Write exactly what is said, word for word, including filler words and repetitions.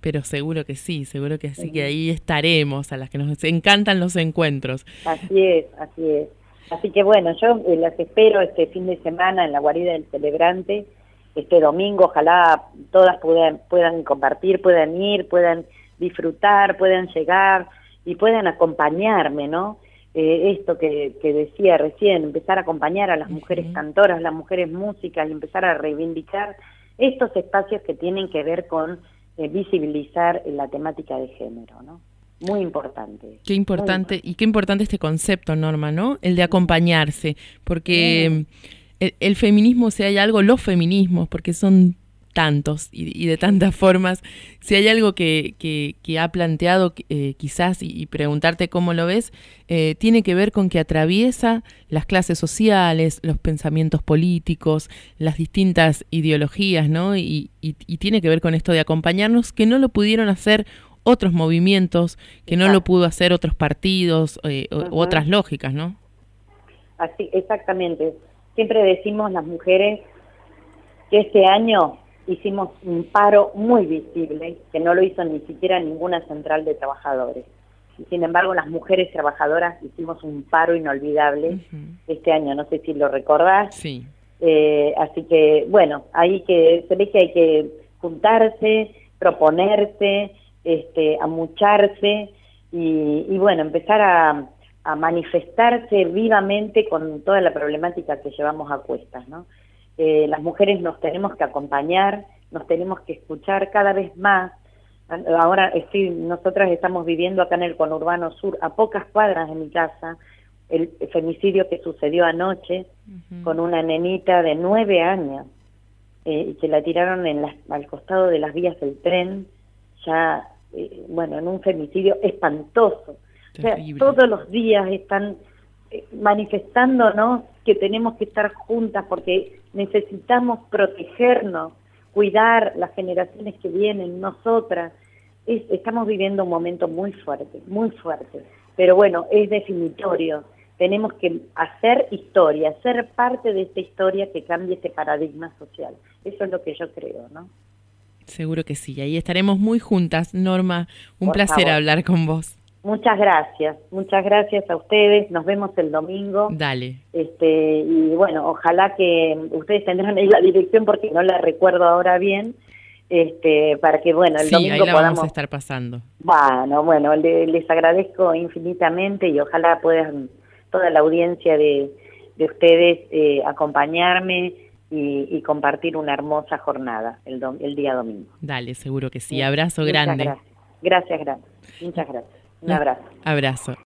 Pero seguro que sí, seguro que sí, que ahí estaremos, a las que nos encantan los encuentros. Así es, así es. Así que bueno, yo eh, las espero este fin de semana en la guarida del Celebrante, este domingo, ojalá todas puedan, puedan compartir, puedan ir, puedan disfrutar, puedan llegar y puedan acompañarme, ¿no? Eh, esto que, que decía recién, empezar a acompañar a las uh-huh. mujeres cantoras, las mujeres músicas y empezar a reivindicar estos espacios que tienen que ver con eh, visibilizar la temática de género, ¿no? Muy importante. Qué importante, y qué importante este concepto, Norma, ¿no? El de acompañarse, porque mm. el, el feminismo, si hay algo, los feminismos, porque son tantos y, y de tantas formas, si hay algo que, que, que ha planteado eh, quizás y, y preguntarte cómo lo ves, eh, tiene que ver con que atraviesa las clases sociales, los pensamientos políticos, las distintas ideologías, ¿no? Y, y, y tiene que ver con esto de acompañarnos, que no lo pudieron hacer otros movimientos, que no lo pudo hacer otros partidos eh, uh-huh. u otras lógicas, ¿no? Así, exactamente. Siempre decimos las mujeres que este año hicimos un paro muy visible, que no lo hizo ni siquiera ninguna central de trabajadores. Y sin embargo, las mujeres trabajadoras hicimos un paro inolvidable uh-huh. este año, no sé si lo recordás. Sí. Eh, así que, bueno, ahí que se ve que hay que juntarse, proponerse, este, amucharse y, y bueno, empezar a, a manifestarse vivamente con toda la problemática que llevamos a cuestas, ¿no? Eh, las mujeres nos tenemos que acompañar, nos tenemos que escuchar cada vez más. Ahora estoy, nosotras estamos viviendo acá en el conurbano sur, a pocas cuadras de mi casa, el femicidio que sucedió anoche uh-huh. con una nenita de nueve años eh, y que la tiraron en las, al costado de las vías del tren, ya, eh, bueno, en un femicidio espantoso. Terrible. O sea, todos los días están eh, manifestándonos que tenemos que estar juntas porque necesitamos protegernos, cuidar las generaciones que vienen, nosotras. Es, estamos viviendo un momento muy fuerte, muy fuerte. Pero bueno, es definitorio. Tenemos que hacer historia, ser parte de esta historia que cambie este paradigma social. Eso es lo que yo creo, ¿no? Seguro que sí. Ahí estaremos muy juntas, Norma. Un Por placer favor. hablar con vos. Muchas gracias, muchas gracias a ustedes, nos vemos el domingo. Dale. Este, y bueno, ojalá que ustedes tendrán ahí la dirección porque no la recuerdo ahora bien, este, para que bueno, el sí, domingo ahí la podamos... vamos a estar pasando. Bueno, bueno, le, les agradezco infinitamente y ojalá puedan toda la audiencia de, de ustedes eh, acompañarme y, y compartir una hermosa jornada el, do, el día domingo. Dale, seguro que sí. Abrazo Muchas grande. Gracias, gracias, gracias. Muchas gracias. Un abrazo. Abrazo.